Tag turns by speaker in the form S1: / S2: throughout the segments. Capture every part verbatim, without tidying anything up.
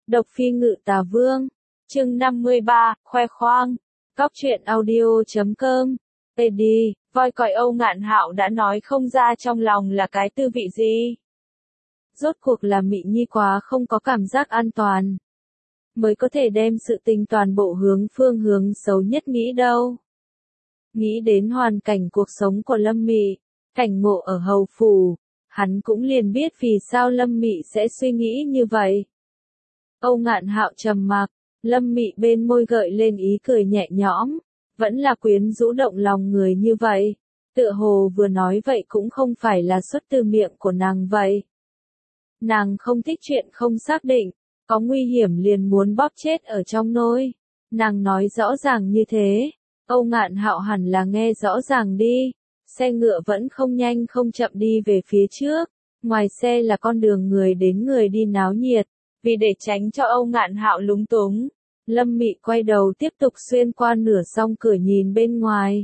S1: Độc Phi Ngự Tà Vương, chương năm mươi ba, khoe khoang. Cóc truyện audio chấm com. pê đê, voi còi Âu Ngạn Hạo đã nói không ra trong lòng là cái tư vị gì. Rốt cuộc là Mị Nhi quá không có cảm giác an toàn, mới có thể đem sự tình toàn bộ hướng phương hướng xấu nhất nghĩ đâu. Nghĩ đến hoàn cảnh cuộc sống của Lâm Mị, cảnh ngộ ở hầu phủ, hắn cũng liền biết vì sao Lâm Mị sẽ suy nghĩ như vậy. Âu Ngạn Hạo trầm mặc, Lâm Mị bên môi gợi lên ý cười nhẹ nhõm, vẫn là quyến rũ động lòng người như vậy, tựa hồ vừa nói vậy cũng không phải là xuất từ miệng của nàng vậy. Nàng không thích chuyện không xác định, có nguy hiểm liền muốn bóp chết ở trong nôi. Nàng nói rõ ràng như thế, Âu Ngạn Hạo hẳn là nghe rõ ràng đi. Xe ngựa vẫn không nhanh không chậm đi về phía trước, ngoài xe là con đường người đến người đi náo nhiệt. Vì để tránh cho Âu Ngạn Hạo lúng túng, Lâm Mị quay đầu tiếp tục xuyên qua nửa song cửa nhìn bên ngoài.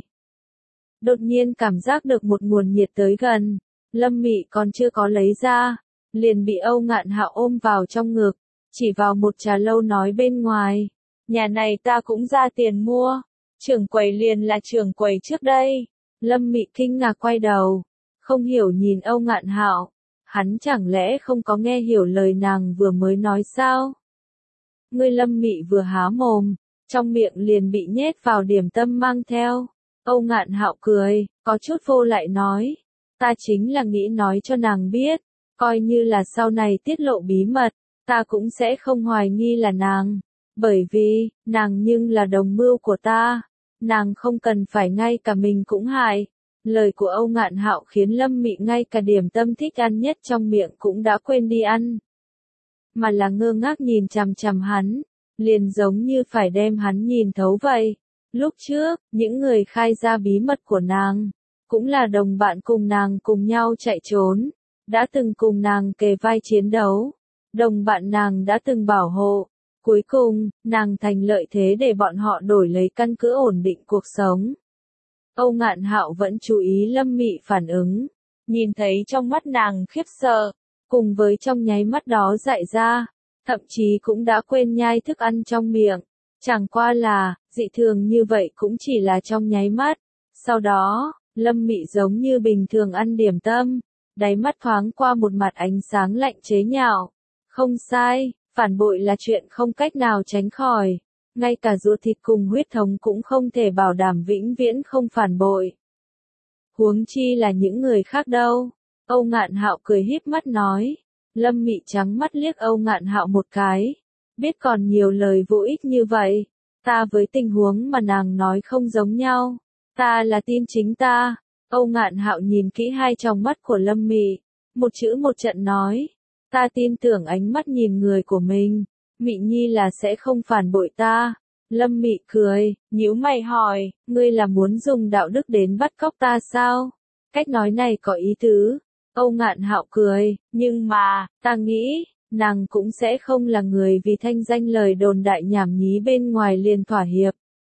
S1: Đột nhiên cảm giác được một nguồn nhiệt tới gần, Lâm Mị còn chưa có lấy ra, liền bị Âu Ngạn Hạo ôm vào trong ngực, chỉ vào một trà lâu nói bên ngoài, nhà này ta cũng ra tiền mua, trưởng quầy liền là trưởng quầy trước đây. Lâm Mị kinh ngạc quay đầu, không hiểu nhìn Âu Ngạn Hạo. Hắn chẳng lẽ không có nghe hiểu lời nàng vừa mới nói sao? Ngươi Lâm Mị vừa há mồm, trong miệng liền bị nhét vào điểm tâm mang theo. Âu Ngạn Hạo cười, có chút vô lại nói, ta chính là nghĩ nói cho nàng biết, coi như là sau này tiết lộ bí mật, ta cũng sẽ không hoài nghi là nàng, bởi vì, nàng nhưng là đồng mưu của ta, nàng không cần phải ngay cả mình cũng hại. Lời của Âu Ngạn Hạo khiến Lâm Mị ngay cả điểm tâm thích ăn nhất trong miệng cũng đã quên đi ăn. Mà là ngơ ngác nhìn chằm chằm hắn, liền giống như phải đem hắn nhìn thấu vậy. Lúc trước, những người khai ra bí mật của nàng, cũng là đồng bạn cùng nàng cùng nhau chạy trốn, đã từng cùng nàng kề vai chiến đấu, đồng bạn nàng đã từng bảo hộ. Cuối cùng, nàng thành lợi thế để bọn họ đổi lấy căn cứ ổn định cuộc sống. Âu Ngạn Hạo vẫn chú ý Lâm Mị phản ứng, nhìn thấy trong mắt nàng khiếp sợ, cùng với trong nháy mắt đó dại ra, thậm chí cũng đã quên nhai thức ăn trong miệng, chẳng qua là, dị thường như vậy cũng chỉ là trong nháy mắt. Sau đó, Lâm Mị giống như bình thường ăn điểm tâm, đáy mắt thoáng qua một mặt ánh sáng lạnh chế nhạo. Không sai, phản bội là chuyện không cách nào tránh khỏi. Ngay cả ruột thịt cùng huyết thống cũng không thể bảo đảm vĩnh viễn không phản bội. Huống chi là những người khác đâu. Âu Ngạn Hạo cười híp mắt nói. Lâm Mị trắng mắt liếc Âu Ngạn Hạo một cái. Biết còn nhiều lời vô ích như vậy. Ta với tình huống mà nàng nói không giống nhau. Ta là tin chính ta. Âu Ngạn Hạo nhìn kỹ hai tròng mắt của Lâm Mị. Một chữ một trận nói. Ta tin tưởng ánh mắt nhìn người của mình. Mị Nhi là sẽ không phản bội ta. Lâm Mị cười, nhíu mày hỏi, ngươi là muốn dùng đạo đức đến bắt cóc ta sao? Cách nói này có ý tứ. Âu Ngạn Hạo cười, nhưng mà, ta nghĩ, nàng cũng sẽ không là người vì thanh danh lời đồn đại nhảm nhí bên ngoài liền thỏa hiệp.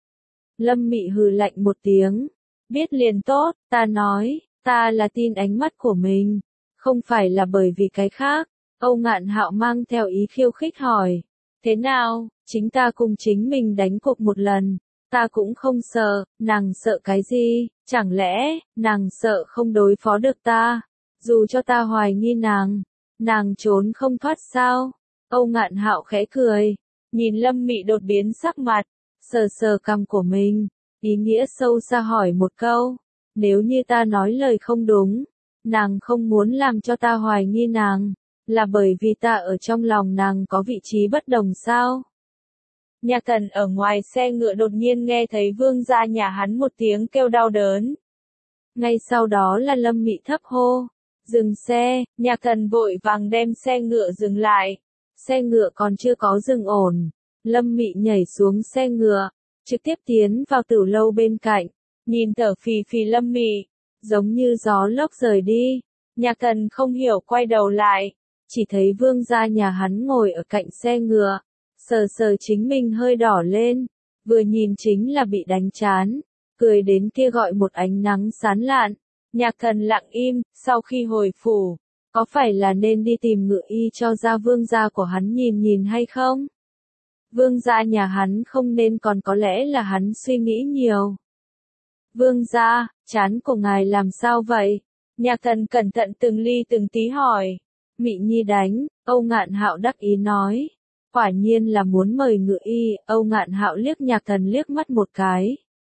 S1: Lâm Mị hừ lạnh một tiếng, biết liền tốt, ta nói, ta là tin ánh mắt của mình, không phải là bởi vì cái khác. Âu Ngạn Hạo mang theo ý khiêu khích hỏi. Thế nào, chính ta cùng chính mình đánh cuộc một lần, ta cũng không sợ, nàng sợ cái gì, chẳng lẽ, nàng sợ không đối phó được ta, dù cho ta hoài nghi nàng, nàng trốn không thoát sao? Âu Ngạn Hạo khẽ cười, nhìn Lâm Mị đột biến sắc mặt, sờ sờ cằm của mình, ý nghĩa sâu xa hỏi một câu, nếu như ta nói lời không đúng, nàng không muốn làm cho ta hoài nghi nàng. Là bởi vì ta ở trong lòng nàng có vị trí bất đồng sao? Nhạc Thần ở ngoài xe ngựa đột nhiên nghe thấy vương gia nhà hắn một tiếng kêu đau đớn. Ngay sau đó là Lâm Mị thấp hô. Dừng xe, Nhạc Thần vội vàng đem xe ngựa dừng lại. Xe ngựa còn chưa có dừng ổn. Lâm Mị nhảy xuống xe ngựa, trực tiếp tiến vào tử lâu bên cạnh. Nhìn thở phì phì Lâm Mị, giống như gió lốc rời đi. Nhạc Thần không hiểu quay đầu lại. Chỉ thấy vương gia nhà hắn ngồi ở cạnh xe ngựa, sờ sờ chính mình hơi đỏ lên, vừa nhìn chính là bị đánh chán, cười đến kia gọi một ánh nắng sáng lạn. Nhạc Thần lặng im, sau khi hồi phủ, có phải là nên đi tìm ngự y cho gia vương gia của hắn nhìn nhìn hay không? Vương gia nhà hắn không nên, còn có lẽ là hắn suy nghĩ nhiều. Vương gia, trán của ngài làm sao vậy? Nhạc thần cẩn thận từng ly từng tí hỏi. Mị Nhi đánh, Âu Ngạn Hạo đắc ý nói. Quả nhiên là muốn mời ngự y. Âu Ngạn Hạo liếc nhạc thần liếc mắt một cái.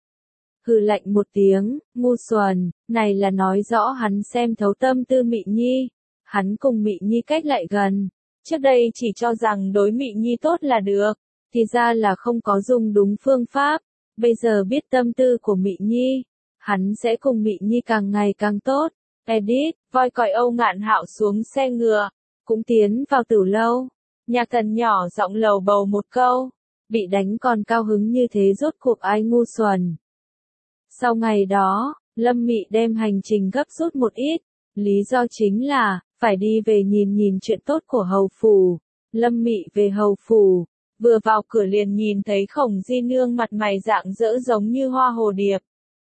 S1: Hừ lạnh một tiếng, ngu xuẩn, này là nói rõ hắn xem thấu tâm tư Mị Nhi. Hắn cùng Mị Nhi cách lại gần. Trước đây chỉ cho rằng đối Mị Nhi tốt là được, thì ra là không có dùng đúng phương pháp. Bây giờ biết tâm tư của Mị Nhi, hắn sẽ cùng Mị Nhi càng ngày càng tốt. Edit, voi còi Âu Ngạn Hạo xuống xe ngựa, cũng tiến vào tử lâu. Nhạc thần nhỏ giọng lầu bầu một câu, bị đánh còn cao hứng như thế rốt cuộc ai ngu xuẩn. Sau ngày đó, Lâm Mị đem hành trình gấp rút một ít, lý do chính là, phải đi về nhìn nhìn chuyện tốt của hầu phủ. Lâm Mị về hầu phủ, vừa vào cửa liền nhìn thấy Khổng Di Nương mặt mày rạng rỡ giống như hoa hồ điệp.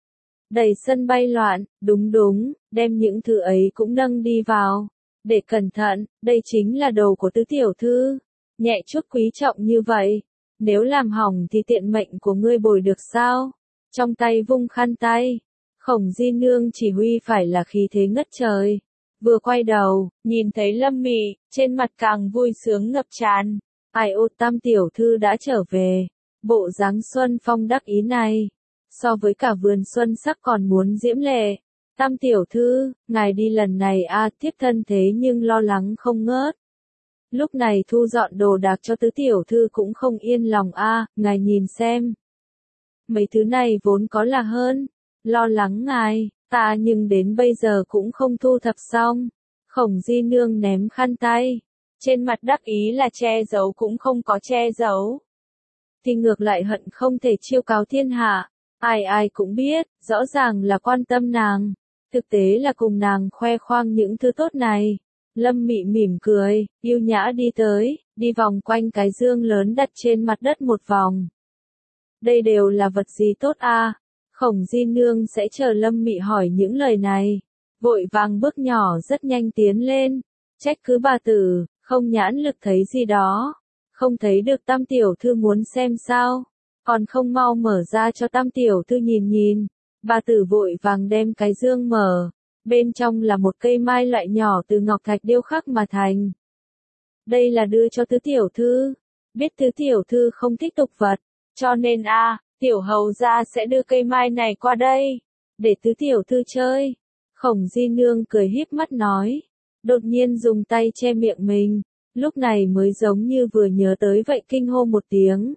S1: Đầy sân bay loạn, đúng đúng, đem những thứ ấy cũng nâng đi vào. Để cẩn thận, đây chính là đồ của tứ tiểu thư. Nhẹ chút quý trọng như vậy, nếu làm hỏng thì tiện mệnh của ngươi bồi được sao? Trong tay vung khăn tay, Khổng Di Nương chỉ huy phải là khí thế ngất trời. Vừa quay đầu, nhìn thấy Lâm Mị, trên mặt càng vui sướng ngập tràn. Ai ô, tam tiểu thư đã trở về. Bộ dáng xuân phong đắc ý này, so với cả vườn xuân sắc còn muốn diễm lệ. Tam tiểu thư, ngài đi lần này a à, thiếp thân thế nhưng lo lắng không ngớt. Lúc này thu dọn đồ đạc cho tứ tiểu thư cũng không yên lòng a à, ngài nhìn xem. Mấy thứ này vốn có là hơn. Lo lắng ngài, ta nhưng đến bây giờ cũng không thu thập xong. Khổng Di Nương ném khăn tay. Trên mặt đắc ý là che giấu cũng không có che giấu. Thì ngược lại hận không thể chiêu cáo thiên hạ. Ai ai cũng biết, rõ ràng là quan tâm nàng. Thực tế là cùng nàng khoe khoang những thứ tốt này. Lâm Mị mỉm cười, yêu nhã đi tới, đi vòng quanh cái dương lớn đặt trên mặt đất một vòng. Đây đều là vật gì tốt a? À? Khổng Di Nương sẽ chờ Lâm Mị hỏi những lời này. Vội vàng bước nhỏ rất nhanh tiến lên. Trách cứ bà tử, không nhãn lực thấy gì đó. Không thấy được tam tiểu thư muốn xem sao. Còn không mau mở ra cho tam tiểu thư nhìn nhìn. Bà tử vội vàng đem cái dương mở. Bên trong là một cây mai loại nhỏ từ ngọc thạch điêu khắc mà thành. Đây là đưa cho tứ tiểu thư. Biết tứ tiểu thư không thích tục vật. Cho nên a à, tiểu hầu gia sẽ đưa cây mai này qua đây. Để tứ tiểu thư chơi. Khổng Di Nương cười híp mắt nói. Đột nhiên dùng tay che miệng mình. Lúc này mới giống như vừa nhớ tới vậy kinh hô một tiếng.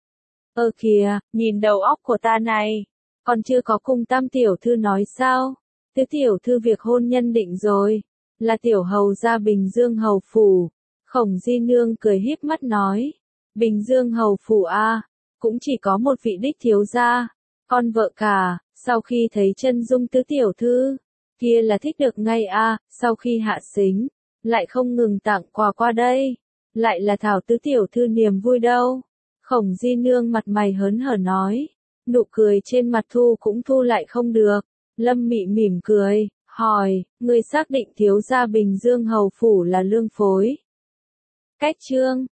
S1: Ơ kìa, nhìn đầu óc của ta này. Còn chưa có cùng tam tiểu thư nói sao? Tứ tiểu thư việc hôn nhân định rồi. Là tiểu hầu gia Bình Dương hầu phủ. Khổng Di Nương cười híp mắt nói. Bình Dương hầu phủ a à, cũng chỉ có một vị đích thiếu gia. Con vợ cả, sau khi thấy chân dung tứ tiểu thư. Kia là thích được ngay a à, sau khi hạ xính. Lại không ngừng tặng quà qua đây. Lại là thảo tứ tiểu thư niềm vui đâu. Khổng Di Nương mặt mày hớn hở nói. Nụ cười trên mặt thu cũng thu lại không được. Lâm Mị mỉm cười, hỏi, người xác định thiếu gia Bình Dương hầu phủ là lương phối. Cách chương